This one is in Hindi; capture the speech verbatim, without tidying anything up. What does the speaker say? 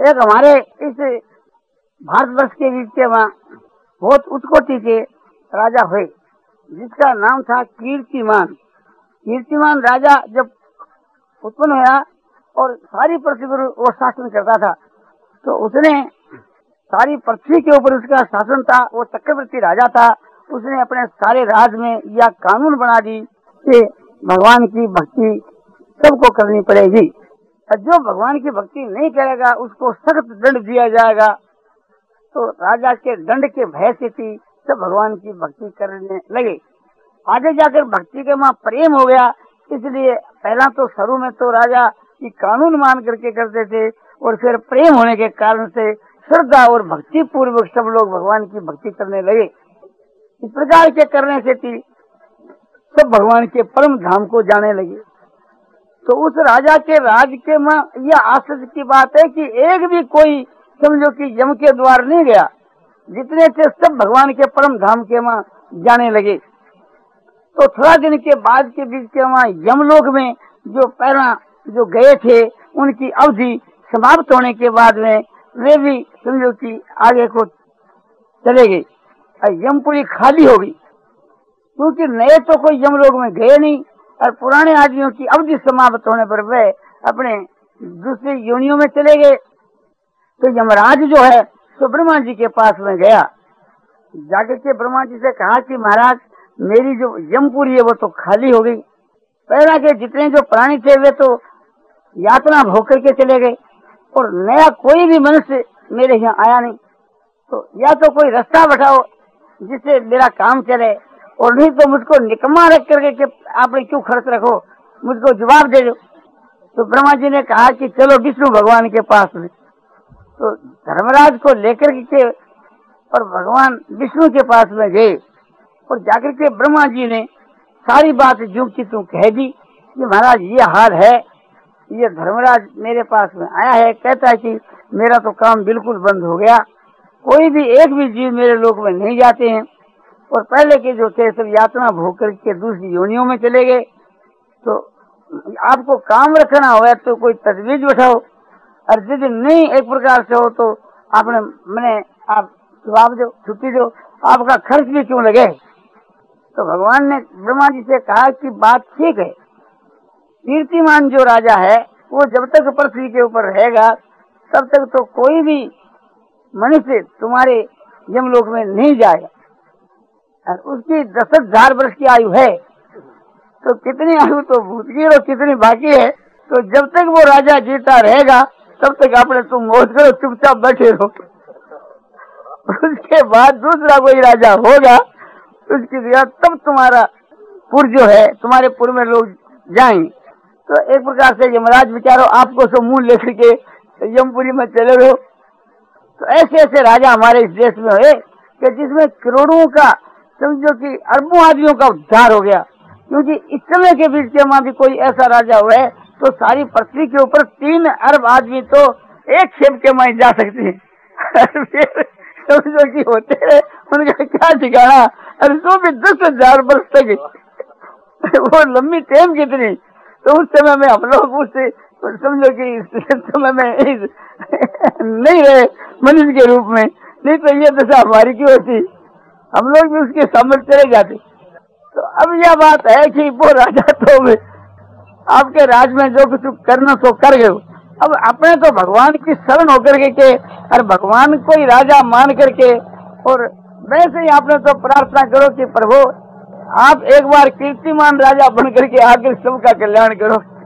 एक हमारे इस भारतवर्ष के बीच के वहाँ बहुत उत्कोटि के राजा हुए, जिसका नाम था कीर्तिमान। कीर्तिमान राजा जब उत्पन्न हुआ और सारी पृथ्वी पर वो शासन करता था, तो उसने सारी पृथ्वी के ऊपर उसका शासन था। वो चक्रवर्ती राजा था। उसने अपने सारे राज में यह कानून बना दी कि भगवान की भक्ति सबको करनी पड़ेगी, और जो भगवान की भक्ति नहीं करेगा उसको सख्त दंड दिया जाएगा। तो राजा के दंड के भय से थी सब भगवान की भक्ति करने लगे। आगे जाकर भक्ति के वहाँ प्रेम हो गया, इसलिए पहला तो शुरू में तो राजा की कानून मान करके करते थे, और फिर प्रेम होने के कारण से श्रद्धा और भक्ति पूर्वक सब लोग भगवान की भक्ति करने लगे। इस प्रकार के करने से थी सब भगवान के परम धाम को जाने लगे। तो उस राजा के राज के में यह आश्चर्य की बात है कि एक भी कोई समझो कि यम के द्वार नहीं गया, जितने थे सब भगवान के परम धाम के वहाँ जाने लगे। तो थोड़ा दिन के बाद के बीच के वहाँ यमलोक में जो पहला जो गए थे उनकी अवधि समाप्त होने के बाद में वे भी समझो कि आगे को चले गए और यमपुरी खाली हो गई, क्योंकि नए तो कोई यमलोक में गए नहीं और पुराने आदमियों की अवधि समाप्त होने पर वे अपने दूसरी योनियों में चले गए। तो यमराज जो है तो ब्रह्मा जी के पास में गया, जाकर के ब्रह्मा जी से कहा कि महाराज मेरी जो यमपुरी है वो तो खाली हो गई। पहला के जितने जो प्राणी थे वे तो यातना भोग करके चले गए, और नया कोई भी मनुष्य मेरे यहाँ आया नहीं। तो या तो कोई रास्ता बताओ जिससे मेरा काम चले, और नहीं तो मुझको निकम्मा रख करके कि आपने क्यों खर्च रखो, मुझको जवाब दे दो। तो ब्रह्मा जी ने कहा कि चलो विष्णु भगवान के पास में। तो धर्मराज को लेकर के और भगवान विष्णु के पास में गए, और जाकर के ब्रह्मा जी ने सारी बात जो की तुम कह दी कि महाराज ये हाल है, ये धर्मराज मेरे पास में आया है, कहता है कि मेरा तो काम बिल्कुल बंद हो गया, कोई भी एक भी जीव मेरे लोक में नहीं जाते हैं, और पहले के जो थे सब यातना भोग करके दूसरी योनियों में चले गए। तो आपको काम रखना हो तो कोई तजवीज बैठाओ, और यदि नहीं एक प्रकार से हो तो आपने मैंने आप जवाब दो, छुट्टी दो, आपका खर्च भी क्यों लगे। तो भगवान ने ब्रह्मा जी से कहा कि बात ठीक है, कीर्तिमान जो राजा है वो जब तक पृथ्वी के ऊपर रहेगा तब तक तो कोई भी मनुष्य तुम्हारे यमलोक में नहीं जाएगा, और उसकी दस हजार वर्ष की आयु है। तो कितनी आयु तो भूत की और कितनी बाकी है। तो जब तक वो राजा जीता रहेगा तब तक आपने तुम मौज करो, चुपचाप बैठे रहो। उसके बाद दूसरा कोई राजा होगा, उसकी जगह तब तुम्हारा पुर जो है तुम्हारे पुर में लोग जाएंगे। तो एक प्रकार से यमराज विचारो आपको सब मुंह लेकर के यमपुरी में चले रहो। तो ऐसे ऐसे राजा हमारे इस देश में हुए कि जिसमें करोड़ों का समझो कि अरबों आदमियों का उद्धार हो गया, क्योंकि इस समय के बीच के वहाँ भी कोई ऐसा राजा हुआ है तो सारी पृथ्वी के ऊपर तीन अरब आदमी तो एक खेप के माए जा सकते हैं। फिर समझो कि होते हैं उनका क्या ठिकाना, और तो भी दस हजार वर्ष तक वो लंबी टाइम कितनी। तो उस समय में हम लोग उससे समझो कि इस समय में नहीं रहे मनुष्य के रूप में, नहीं तो ये दशा हमारी क्यों होती, हम लोग भी उसके सामने चले जाते। तो अब यह बात है कि वो राजा तो आपके राज में जो कुछ करना तो कर गए, अब अपने तो भगवान की शरण होकर के, के और भगवान को ही राजा मान करके, और वैसे ही आपने तो प्रार्थना करो कि प्रभु आप एक बार कीर्तिमान राजा बन करके आकर सबका कल्याण करो।